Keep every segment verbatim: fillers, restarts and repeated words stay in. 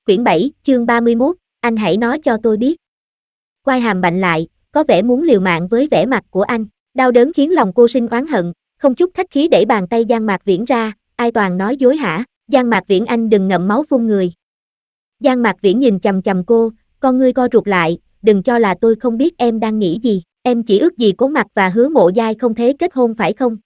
Quyển bảy, chương ba mươi mốt, anh hãy nói cho tôi biết. Quai hàm bạnh lại, có vẻ muốn liều mạng với vẻ mặt của anh. Đau đớn khiến lòng cô sinh oán hận, không chút khách khí đẩy bàn tay Giang Mạc Viễn ra, ai toàn nói dối hả? Giang Mạc Viễn, anh đừng ngậm máu phun người. Giang Mạc Viễn nhìn chằm chằm cô, con ngươi co rụt lại, đừng cho là tôi không biết em đang nghĩ gì, em chỉ ước gì Cố Mặc và Hứa Mộ Giai không thể kết hôn phải không?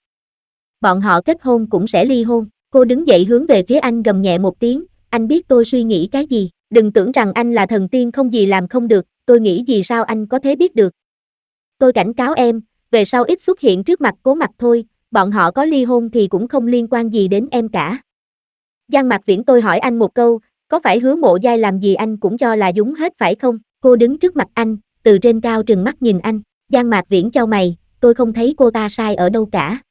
Bọn họ kết hôn cũng sẽ ly hôn. Cô đứng dậy hướng về phía anh gầm nhẹ một tiếng, anh biết tôi suy nghĩ cái gì, đừng tưởng rằng anh là thần tiên không gì làm không được, tôi nghĩ gì sao anh có thể biết được. Tôi cảnh cáo em, về sau ít xuất hiện trước mặt Cố Mặc thôi, bọn họ có ly hôn thì cũng không liên quan gì đến em cả. Giang Mạc Viễn, tôi hỏi anh một câu, có phải Hứa Mộ Giai làm gì anh cũng cho là đúng hết phải không? Cô đứng trước mặt anh, từ trên cao trừng mắt nhìn anh. Giang Mạc Viễn chau mày, tôi không thấy cô ta sai ở đâu cả.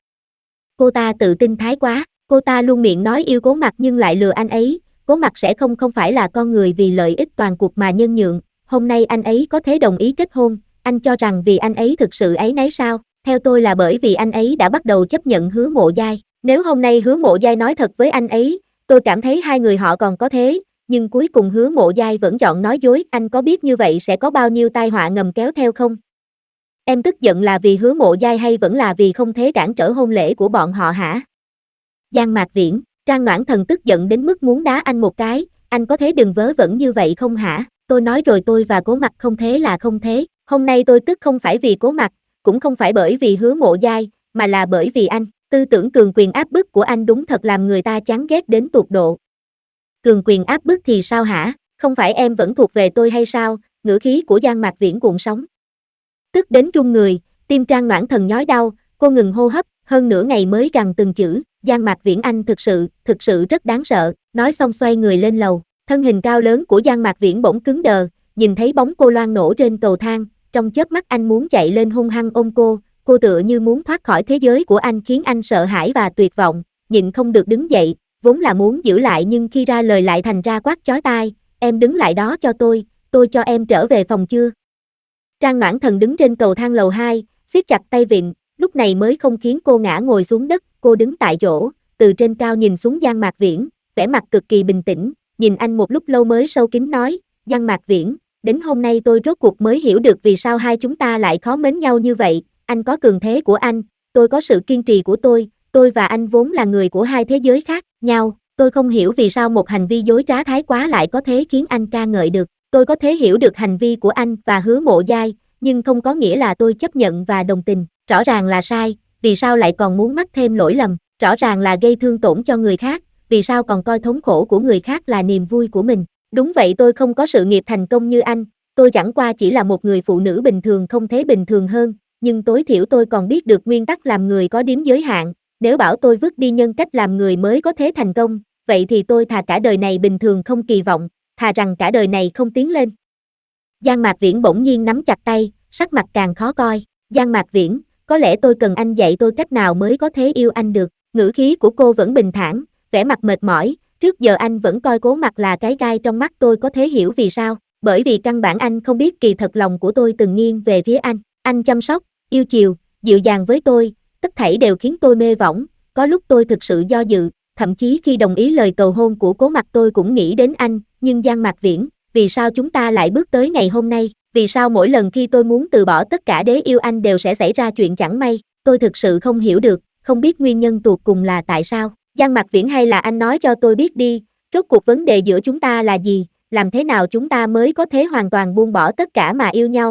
Cô ta tự tin thái quá, cô ta luôn miệng nói yêu Cố Mặc nhưng lại lừa anh ấy, Cố Mặc sẽ không không phải là con người vì lợi ích toàn cuộc mà nhân nhượng, hôm nay anh ấy có thể đồng ý kết hôn, anh cho rằng vì anh ấy thực sự áy náy sao? Theo tôi là bởi vì anh ấy đã bắt đầu chấp nhận Hứa Mộ Giai, nếu hôm nay Hứa Mộ Giai nói thật với anh ấy, tôi cảm thấy hai người họ còn có thế, nhưng cuối cùng Hứa Mộ Giai vẫn chọn nói dối, anh có biết như vậy sẽ có bao nhiêu tai họa ngầm kéo theo không? Em tức giận là vì Hứa Mộ Giai hay vẫn là vì không thể cản trở hôn lễ của bọn họ hả? Giang Mạc Viễn, Trang Noãn Thần tức giận đến mức muốn đá anh một cái, anh có thế đừng vớ vẩn như vậy không hả? Tôi nói rồi, tôi và Cố Mặc không thế là không thế, hôm nay tôi tức không phải vì Cố Mặc, cũng không phải bởi vì Hứa Mộ Giai, mà là bởi vì anh, tư tưởng cường quyền áp bức của anh đúng thật làm người ta chán ghét đến tột độ. Cường quyền áp bức thì sao hả? Không phải em vẫn thuộc về tôi hay sao? Ngữ khí của Giang Mạc Viễn cuộn sóng. Tức đến run người, tim Trang Noãn Thần nhói đau, cô ngừng hô hấp, hơn nửa ngày mới gằn từng chữ, Giang Mạc Viễn, anh thực sự, thực sự rất đáng sợ, nói xong xoay người lên lầu, thân hình cao lớn của Giang Mạc Viễn bỗng cứng đờ, nhìn thấy bóng cô loang nổ trên cầu thang, trong chớp mắt anh muốn chạy lên hung hăng ôm cô, cô tựa như muốn thoát khỏi thế giới của anh khiến anh sợ hãi và tuyệt vọng, nhịn không được đứng dậy, vốn là muốn giữ lại nhưng khi ra lời lại thành ra quát chói tai, em đứng lại đó cho tôi, tôi cho em trở về phòng chưa? Trang Noãn Thần đứng trên cầu thang lầu hai, siết chặt tay vịn, lúc này mới không khiến cô ngã ngồi xuống đất, cô đứng tại chỗ, từ trên cao nhìn xuống Giang Mạc Viễn, vẻ mặt cực kỳ bình tĩnh, nhìn anh một lúc lâu mới sâu kín nói, Giang Mạc Viễn, đến hôm nay tôi rốt cuộc mới hiểu được vì sao hai chúng ta lại khó mến nhau như vậy, anh có cường thế của anh, tôi có sự kiên trì của tôi, tôi và anh vốn là người của hai thế giới khác nhau, tôi không hiểu vì sao một hành vi dối trá thái quá lại có thể khiến anh ca ngợi được. Tôi có thể hiểu được hành vi của anh và Hứa Mộ Giai, nhưng không có nghĩa là tôi chấp nhận và đồng tình, rõ ràng là sai, vì sao lại còn muốn mắc thêm lỗi lầm, rõ ràng là gây thương tổn cho người khác, vì sao còn coi thống khổ của người khác là niềm vui của mình. Đúng vậy, tôi không có sự nghiệp thành công như anh, tôi chẳng qua chỉ là một người phụ nữ bình thường không thế bình thường hơn, nhưng tối thiểu tôi còn biết được nguyên tắc làm người có điểm giới hạn, nếu bảo tôi vứt đi nhân cách làm người mới có thể thành công, vậy thì tôi thà cả đời này bình thường không kỳ vọng, thà rằng cả đời này không tiến lên. Giang Mạc Viễn bỗng nhiên nắm chặt tay, sắc mặt càng khó coi. Giang Mạc Viễn, có lẽ tôi cần anh dạy tôi cách nào mới có thể yêu anh được. Ngữ khí của cô vẫn bình thản, vẻ mặt mệt mỏi, trước giờ anh vẫn coi Cố Mặc là cái gai trong mắt tôi, có thể hiểu vì sao, bởi vì căn bản anh không biết kỳ thật lòng của tôi từng nghiêng về phía anh. Anh chăm sóc, yêu chiều, dịu dàng với tôi, tất thảy đều khiến tôi mê võng, có lúc tôi thực sự do dự, thậm chí khi đồng ý lời cầu hôn của Cố Mặc tôi cũng nghĩ đến anh, nhưng Giang Mạc Viễn, vì sao chúng ta lại bước tới ngày hôm nay, vì sao mỗi lần khi tôi muốn từ bỏ tất cả để yêu anh đều sẽ xảy ra chuyện chẳng may, tôi thực sự không hiểu được, không biết nguyên nhân tột cùng là tại sao. Giang Mạc Viễn, hay là anh nói cho tôi biết đi, rốt cuộc vấn đề giữa chúng ta là gì, làm thế nào chúng ta mới có thể hoàn toàn buông bỏ tất cả mà yêu nhau.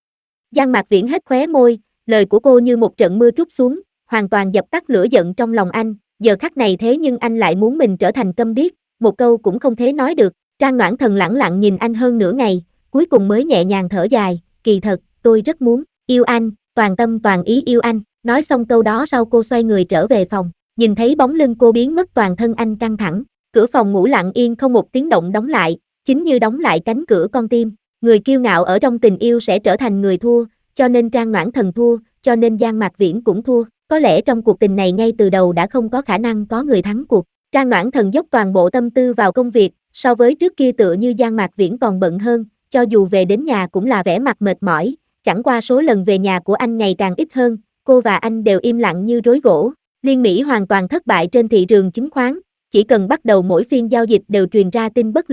Giang Mạc Viễn hét khóe môi, lời của cô như một trận mưa trút xuống, hoàn toàn dập tắt lửa giận trong lòng anh, giờ khắc này thế nhưng anh lại muốn mình trở thành câm điếc, một câu cũng không thể nói được. Trang Noãn Thần lẳng lặng nhìn anh hơn nửa ngày, cuối cùng mới nhẹ nhàng thở dài, kỳ thật, tôi rất muốn yêu anh, toàn tâm toàn ý yêu anh. Nói xong câu đó sau cô xoay người trở về phòng, nhìn thấy bóng lưng cô biến mất, toàn thân anh căng thẳng, cửa phòng ngủ lặng yên không một tiếng động đóng lại, chính như đóng lại cánh cửa con tim. Người kiêu ngạo ở trong tình yêu sẽ trở thành người thua, cho nên Trang Noãn Thần thua, cho nên Giang Mạc Viễn cũng thua, có lẽ trong cuộc tình này ngay từ đầu đã không có khả năng có người thắng cuộc. Trang Noãn Thần dốc toàn bộ tâm tư vào công việc, so với trước kia tựa như Giang Mạc Viễn còn bận hơn, cho dù về đến nhà cũng là vẻ mặt mệt mỏi, chẳng qua số lần về nhà của anh ngày càng ít hơn, cô và anh đều im lặng như rối gỗ. Liên Mỹ hoàn toàn thất bại trên thị trường chứng khoán, chỉ cần bắt đầu mỗi phiên giao dịch đều truyền ra tin bất lợi,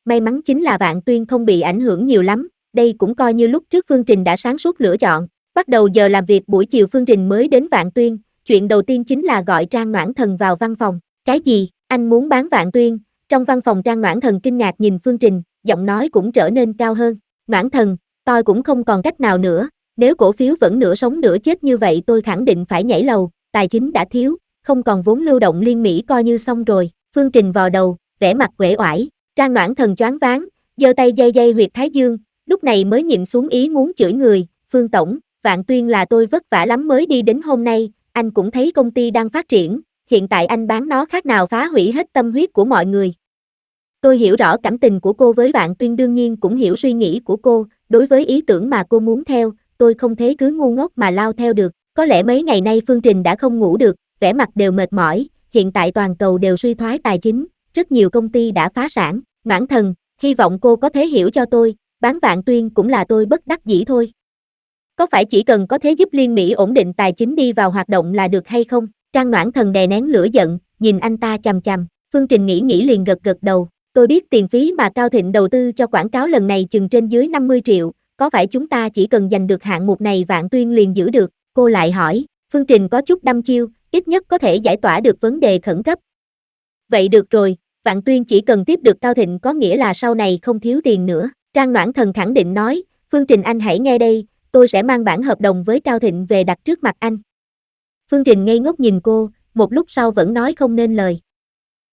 may mắn chính là Vạn Tuyên không bị ảnh hưởng nhiều lắm, đây cũng coi như lúc trước Phương Trình đã sáng suốt lựa chọn. Bắt đầu giờ làm việc buổi chiều Phương Trình mới đến Vạn Tuyên, chuyện đầu tiên chính là gọi Trang Noãn Thần vào văn phòng. Cái gì, anh muốn bán Vạn Tuyên? Trong văn phòng Trang Noãn Thần kinh ngạc nhìn Phương Trình, giọng nói cũng trở nên cao hơn. Noãn Thần, tôi cũng không còn cách nào nữa, nếu cổ phiếu vẫn nửa sống nửa chết như vậy tôi khẳng định phải nhảy lầu, tài chính đã thiếu, không còn vốn lưu động liên Mỹ coi như xong rồi. Phương Trình vò đầu, vẻ mặt uể oải. Trang Noãn Thần choáng váng, giơ tay dây dây huyệt thái dương, lúc này mới nhịn xuống ý muốn chửi người. Phương tổng, Vạn Tuyên là tôi vất vả lắm mới đi đến hôm nay, anh cũng thấy công ty đang phát triển, hiện tại anh bán nó khác nào phá hủy hết tâm huyết của mọi người. Tôi hiểu rõ cảm tình của cô với Vạn Tuyên, đương nhiên cũng hiểu suy nghĩ của cô, đối với ý tưởng mà cô muốn theo, tôi không thể cứ ngu ngốc mà lao theo được. Có lẽ mấy ngày nay Phương Trình đã không ngủ được, vẻ mặt đều mệt mỏi, hiện tại toàn cầu đều suy thoái tài chính, rất nhiều công ty đã phá sản. Noãn Thần, hy vọng cô có thể hiểu cho tôi, bán Vạn Tuyên cũng là tôi bất đắc dĩ thôi. Có phải chỉ cần có thể giúp Liên Mỹ ổn định tài chính đi vào hoạt động là được hay không? Trang Noãn Thần đè nén lửa giận, nhìn anh ta chằm chằm. Phương Trình nghĩ nghĩ liền gật gật đầu. Tôi biết tiền phí mà Cao Thịnh đầu tư cho quảng cáo lần này chừng trên dưới năm mươi triệu, có phải chúng ta chỉ cần giành được hạng mục này Vạn Tuyên liền giữ được? Cô lại hỏi. Phương Trình có chút đăm chiêu, ít nhất có thể giải tỏa được vấn đề khẩn cấp. Vậy được rồi, Vạn Tuyên chỉ cần tiếp được Cao Thịnh có nghĩa là sau này không thiếu tiền nữa. Trang Noãn Thần khẳng định nói. Phương Trình anh hãy nghe đây, tôi sẽ mang bản hợp đồng với Cao Thịnh về đặt trước mặt anh. Phương Trình ngây ngốc nhìn cô, một lúc sau vẫn nói không nên lời.